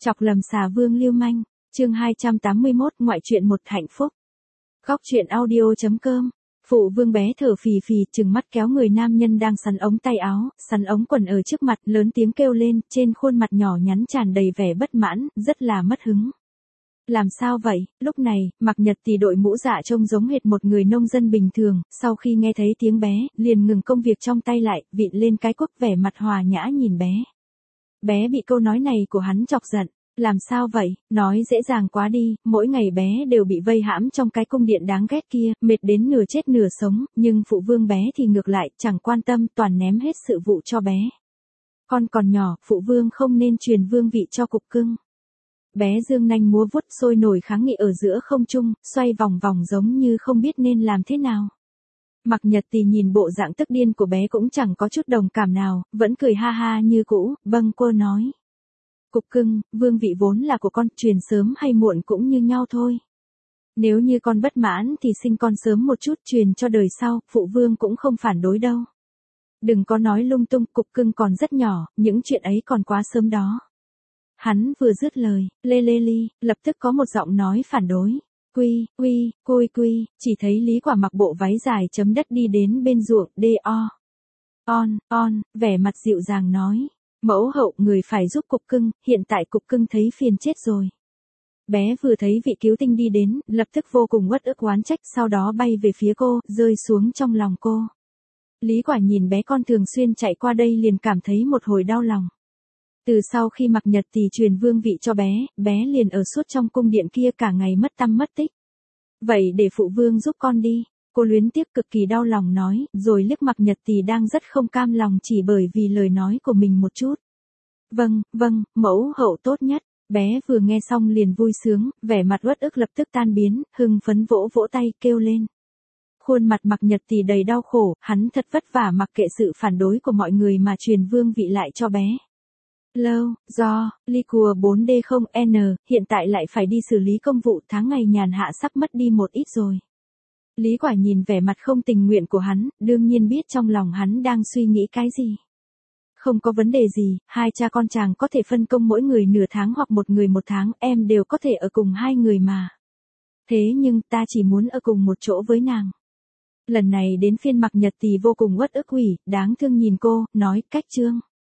Chọc lầm xà vương lưu manh, chương 281, ngoại truyện một hạnh phúc. Góc truyện audio.com. Phụ vương bé thở phì phì, trừng mắt kéo người nam nhân đang sắn ống tay áo, sắn ống quần ở trước mặt, lớn tiếng kêu lên, trên khuôn mặt nhỏ nhắn tràn đầy vẻ bất mãn, rất là mất hứng. Làm sao vậy? Lúc này, Mạc Nhật thì đội mũ dạ trông giống hệt một người nông dân bình thường, sau khi nghe thấy tiếng bé, liền ngừng công việc trong tay lại, vịn lên cái cuốc, vẻ mặt hòa nhã nhìn bé. Bé bị câu nói này của hắn chọc giận. Làm sao vậy, nói dễ dàng quá đi, mỗi ngày bé đều bị vây hãm trong cái cung điện đáng ghét kia, mệt đến nửa chết nửa sống, nhưng phụ vương bé thì ngược lại, chẳng quan tâm, toàn ném hết sự vụ cho bé. Con còn nhỏ, phụ vương không nên truyền vương vị cho cục cưng. Bé dương nanh múa vuốt sôi nổi kháng nghị ở giữa không trung, xoay vòng vòng giống như không biết nên làm thế nào. Mạc Nhật thì nhìn bộ dạng tức điên của bé cũng chẳng có chút đồng cảm nào, vẫn cười ha ha như cũ, cô nói. Cục cưng, vương vị vốn là của con, truyền sớm hay muộn cũng như nhau thôi. Nếu như con bất mãn thì sinh con sớm một chút truyền cho đời sau, phụ vương cũng không phản đối đâu. Đừng có nói lung tung, cục cưng còn rất nhỏ, những chuyện ấy còn quá sớm đó. Hắn vừa dứt lời, lập tức có một giọng nói phản đối. Quy, chỉ thấy Lý Quả mặc bộ váy dài chấm đất đi đến bên ruộng, vẻ mặt dịu dàng nói. Mẫu hậu, người phải giúp cục cưng, hiện tại cục cưng thấy phiền chết rồi. Bé vừa thấy vị cứu tinh đi đến, lập tức vô cùng uất ức oán trách, sau đó bay về phía cô, rơi xuống trong lòng cô. Lý Quả nhìn bé con thường xuyên chạy qua đây liền cảm thấy một hồi đau lòng. Từ sau khi Mạc Nhật thì truyền vương vị cho bé, bé liền ở suốt trong cung điện kia cả ngày mất tăm mất tích. Vậy để phụ vương giúp con đi. Cô luyến tiếc cực kỳ đau lòng nói, rồi liếc Mạc Nhật thì đang rất không cam lòng chỉ bởi vì lời nói của mình một chút. Vâng, mẫu hậu tốt nhất. Bé vừa nghe xong liền vui sướng, vẻ mặt uất ức lập tức tan biến, hưng phấn vỗ vỗ tay kêu lên. Khuôn mặt Mạc Nhật thì đầy đau khổ, hắn thật vất vả mặc kệ sự phản đối của mọi người mà truyền vương vị lại cho bé. Do, Liquor 4D0N, hiện tại lại phải đi xử lý công vụ, tháng ngày nhàn hạ sắp mất đi một ít rồi. Lý Quả nhìn vẻ mặt không tình nguyện của hắn, đương nhiên biết trong lòng hắn đang suy nghĩ cái gì. Không có vấn đề gì, hai cha con chàng có thể phân công mỗi người nửa tháng hoặc một người một tháng, em đều có thể ở cùng hai người mà. Thế nhưng ta chỉ muốn ở cùng một chỗ với nàng. Lần này đến phiên Mạc Nhật thì vô cùng uất ức, đáng thương nhìn cô, nói, cách trương.